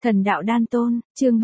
Thần đạo đan tôn, chương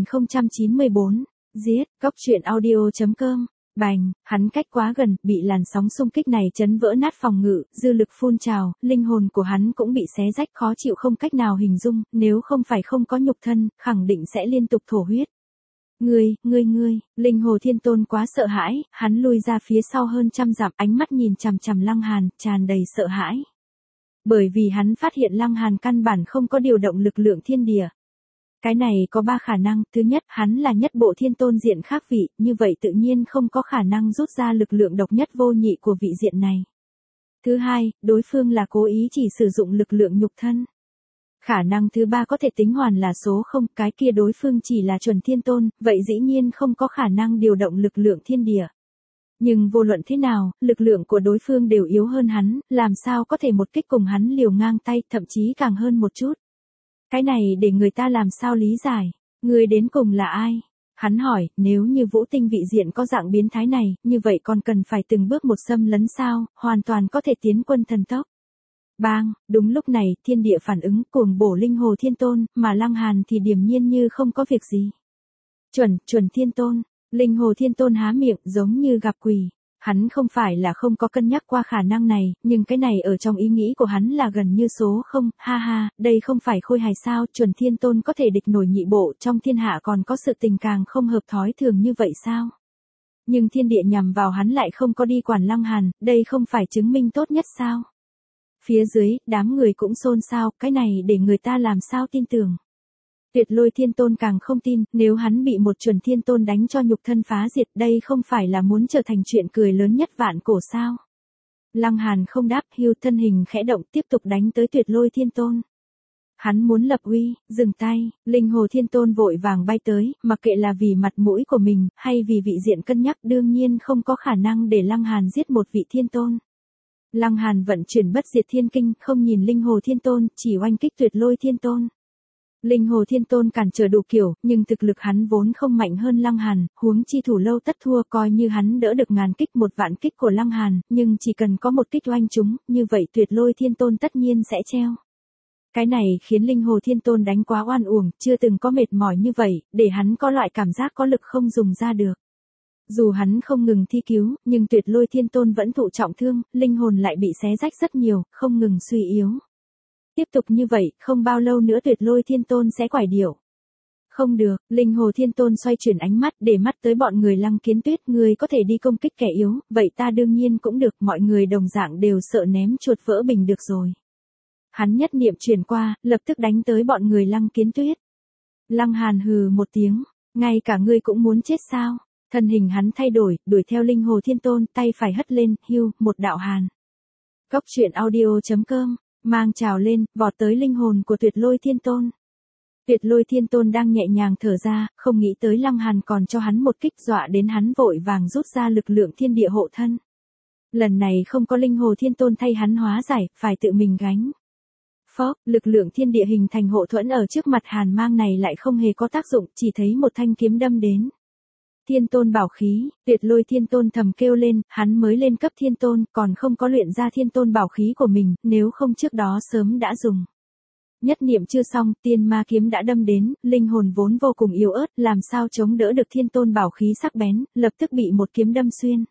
3094, giết, góc truyện audio.com, bành, hắn cách quá gần, bị làn sóng xung kích này chấn vỡ nát phòng ngự, dư lực phun trào, linh hồn của hắn cũng bị xé rách khó chịu không cách nào hình dung, nếu không phải không có nhục thân, khẳng định sẽ liên tục thổ huyết. Ngươi, linh hồ thiên tôn quá sợ hãi, hắn lui ra phía sau hơn trăm dặm, ánh mắt nhìn chằm chằm Lăng Hàn, tràn đầy sợ hãi. Bởi vì hắn phát hiện Lăng Hàn căn bản không có điều động lực lượng thiên địa. Cái này có 3 khả năng, thứ nhất, hắn là nhất bộ thiên tôn diện khác vị, như vậy tự nhiên không có khả năng rút ra lực lượng độc nhất vô nhị của vị diện này. Thứ hai, đối phương là cố ý chỉ sử dụng lực lượng nhục thân. Khả năng thứ 3 có thể tính hoàn là số 0, cái kia đối phương chỉ là chuẩn thiên tôn, vậy dĩ nhiên không có khả năng điều động lực lượng thiên địa. Nhưng vô luận thế nào, lực lượng của đối phương đều yếu hơn hắn, làm sao có thể một kích cùng hắn liều ngang tay, thậm chí càng hơn một chút. Cái này để người ta làm sao lý giải, người đến cùng là ai? Hắn hỏi, nếu như vũ tinh vị diện có dạng biến thái này, như vậy còn cần phải từng bước một xâm lấn sao, hoàn toàn có thể tiến quân thần tốc. Bang, đúng lúc này, thiên địa phản ứng cuồng bổ linh hồ thiên tôn, mà Lăng Hàn thì điềm nhiên như không có việc gì. Chuẩn thiên tôn, linh hồ thiên tôn há miệng giống như gặp quỷ. Hắn không phải là không có cân nhắc qua khả năng này, nhưng cái này ở trong ý nghĩ của hắn là gần như số 0, ha ha, đây không phải khôi hài sao, chuẩn thiên tôn có thể địch nổi nhị bộ, trong thiên hạ còn có sự tình càng không hợp thói thường như vậy sao? Nhưng thiên địa nhằm vào hắn lại không có đi quản Lăng Hàn, đây không phải chứng minh tốt nhất sao? Phía dưới, đám người cũng xôn xao, cái này để người ta làm sao tin tưởng. Tuyệt Lôi Thiên Tôn càng không tin, nếu hắn bị một chuẩn thiên tôn đánh cho nhục thân phá diệt, đây không phải là muốn trở thành chuyện cười lớn nhất vạn cổ sao. Lăng Hàn không đáp, hưu thân hình khẽ động tiếp tục đánh tới Tuyệt Lôi Thiên Tôn. Hắn muốn lập uy, dừng tay, linh hồ thiên tôn vội vàng bay tới, mặc kệ là vì mặt mũi của mình, hay vì vị diện cân nhắc đương nhiên không có khả năng để Lăng Hàn giết một vị thiên tôn. Lăng Hàn vận chuyển bất diệt thiên kinh, không nhìn linh hồ thiên tôn, chỉ oanh kích Tuyệt Lôi Thiên Tôn. Linh hồ thiên tôn cản trở đủ kiểu, nhưng thực lực hắn vốn không mạnh hơn Lăng Hàn, huống chi thủ lâu tất thua, coi như hắn đỡ được ngàn kích một vạn kích của Lăng Hàn, nhưng chỉ cần có một kích oanh chúng, như vậy Tuyệt Lôi Thiên Tôn tất nhiên sẽ treo. Cái này khiến linh hồ thiên tôn đánh quá oan uổng, chưa từng có mệt mỏi như vậy, để hắn có loại cảm giác có lực không dùng ra được. Dù hắn không ngừng thi cứu, nhưng Tuyệt Lôi Thiên Tôn vẫn thụ trọng thương, linh hồn lại bị xé rách rất nhiều, không ngừng suy yếu. Tiếp tục như vậy, không bao lâu nữa Tuyệt Lôi Thiên Tôn sẽ quải điểu. Không được, linh hồ thiên tôn xoay chuyển ánh mắt để mắt tới bọn người Lăng Kiến Tuyết, người có thể đi công kích kẻ yếu, vậy ta đương nhiên cũng được, mọi người đồng dạng đều sợ ném chuột vỡ bình được rồi. Hắn nhất niệm chuyển qua, lập tức đánh tới bọn người Lăng Kiến Tuyết. Lăng Hàn hừ một tiếng, ngay cả ngươi cũng muốn chết sao? Thân hình hắn thay đổi, đuổi theo linh hồ thiên tôn, tay phải hất lên, hưu, một đạo hàn. Góc truyện audio.com, mang trào lên, vọt tới linh hồn của Tuyệt Lôi Thiên Tôn. Tuyệt Lôi Thiên Tôn đang nhẹ nhàng thở ra, không nghĩ tới Lăng Hàn còn cho hắn một kích, dọa đến hắn vội vàng rút ra lực lượng thiên địa hộ thân. Lần này không có linh hồ thiên tôn thay hắn hóa giải, phải tự mình gánh. Phốc, lực lượng thiên địa hình thành hộ thuẫn ở trước mặt hàn mang này lại không hề có tác dụng, chỉ thấy một thanh kiếm đâm đến. Thiên tôn bảo khí, Tuyệt Lôi Thiên Tôn thầm kêu lên, hắn mới lên cấp thiên tôn, còn không có luyện ra thiên tôn bảo khí của mình, nếu không trước đó sớm đã dùng. Nhất niệm chưa xong, tiên ma kiếm đã đâm đến, linh hồn vốn vô cùng yếu ớt, làm sao chống đỡ được thiên tôn bảo khí sắc bén, lập tức bị một kiếm đâm xuyên.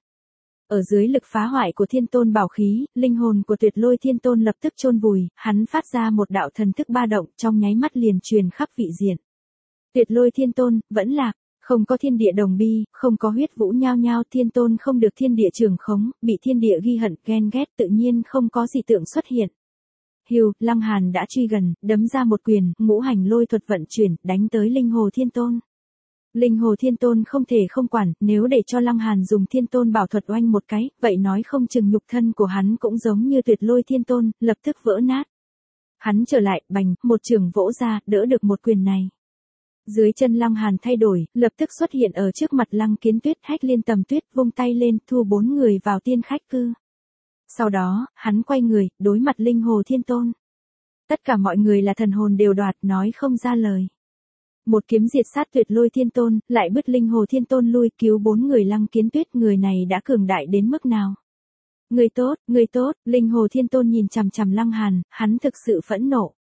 Ở dưới lực phá hoại của thiên tôn bảo khí, linh hồn của Tuyệt Lôi Thiên Tôn lập tức chôn vùi, hắn phát ra một đạo thần thức ba động, trong nháy mắt liền truyền khắp vị diện. Tuyệt Lôi Thiên Tôn, vẫn lạc. Không có thiên địa đồng bi, không có huyết vũ nhao nhao, thiên tôn không được thiên địa trường khống, bị thiên địa ghi hận, ghen ghét, tự nhiên không có gì tượng xuất hiện. Hưu, Lăng Hàn đã truy gần, đấm ra một quyền, ngũ hành lôi thuật vận chuyển, đánh tới linh hồ thiên tôn. Linh hồ thiên tôn không thể không quản, nếu để cho Lăng Hàn dùng thiên tôn bảo thuật oanh một cái, vậy nói không chừng nhục thân của hắn cũng giống như Tuyệt Lôi Thiên Tôn, lập tức vỡ nát. Hắn trở lại, bành, một trường vỗ ra, đỡ được một quyền này. Dưới chân Lăng Hàn thay đổi, lập tức xuất hiện ở trước mặt Lăng Kiến Tuyết, Hách Liên Tầm Tuyết vung tay lên, thu 4 người vào tiên khách cư. Sau đó, hắn quay người, đối mặt linh hồ thiên tôn. Tất cả mọi người là thần hồn đều đoạt, nói không ra lời. Một kiếm diệt sát Tuyệt Lôi Thiên Tôn, lại bứt linh hồ thiên tôn lui, cứu 4 người Lăng Kiến Tuyết, người này đã cường đại đến mức nào? Người tốt, linh hồ thiên tôn nhìn chằm chằm Lăng Hàn, hắn thực sự phẫn nộ.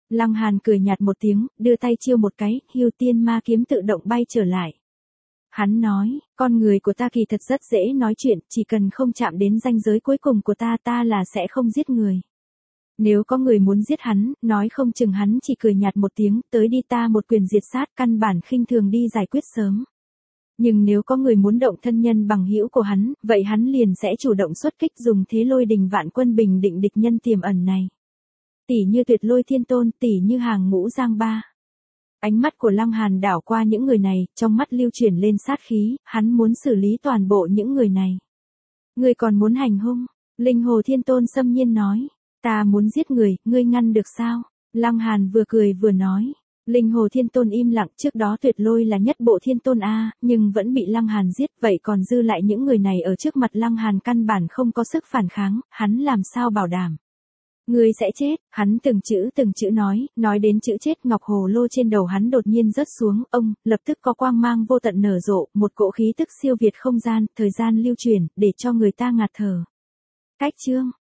Lăng Hàn cười nhạt một tiếng, đưa tay chiêu một cái, Hưu Tiên Ma kiếm tự động bay trở lại. Hắn nói, con người của ta kỳ thật rất dễ nói chuyện, chỉ cần không chạm đến ranh giới cuối cùng của ta là sẽ không giết người. Nếu có người muốn giết hắn, nói không chừng hắn chỉ cười nhạt một tiếng, tới đi ta một quyền diệt sát, căn bản khinh thường đi giải quyết sớm. Nhưng nếu có người muốn động thân nhân bằng hữu của hắn, vậy hắn liền sẽ chủ động xuất kích dùng thế lôi đình vạn quân bình định địch nhân tiềm ẩn này. Tỷ như Tuyệt Lôi Thiên Tôn, tỷ như Hàng Ngũ Giang Ba. Ánh mắt của Lăng Hàn đảo qua những người này, trong mắt lưu chuyển lên sát khí, hắn muốn xử lý toàn bộ những người này. Ngươi còn muốn hành hung? Linh Hồ Thiên Tôn xâm nhiên nói. Ta muốn giết người, ngươi ngăn được sao? Lăng Hàn vừa cười vừa nói. Linh Hồ Thiên Tôn im lặng, trước đó Tuyệt Lôi là nhất bộ Thiên Tôn A, nhưng vẫn bị Lăng Hàn giết, vậy còn dư lại những người này ở trước mặt Lăng Hàn căn bản không có sức phản kháng, hắn làm sao bảo đảm? Ngươi sẽ chết, hắn từng chữ nói đến chữ chết, ngọc hồ lô trên đầu hắn đột nhiên rớt xuống, ông, lập tức có quang mang vô tận nở rộ, một cỗ khí tức siêu việt không gian, thời gian lưu chuyển, để cho người ta ngạt thở. Cách chương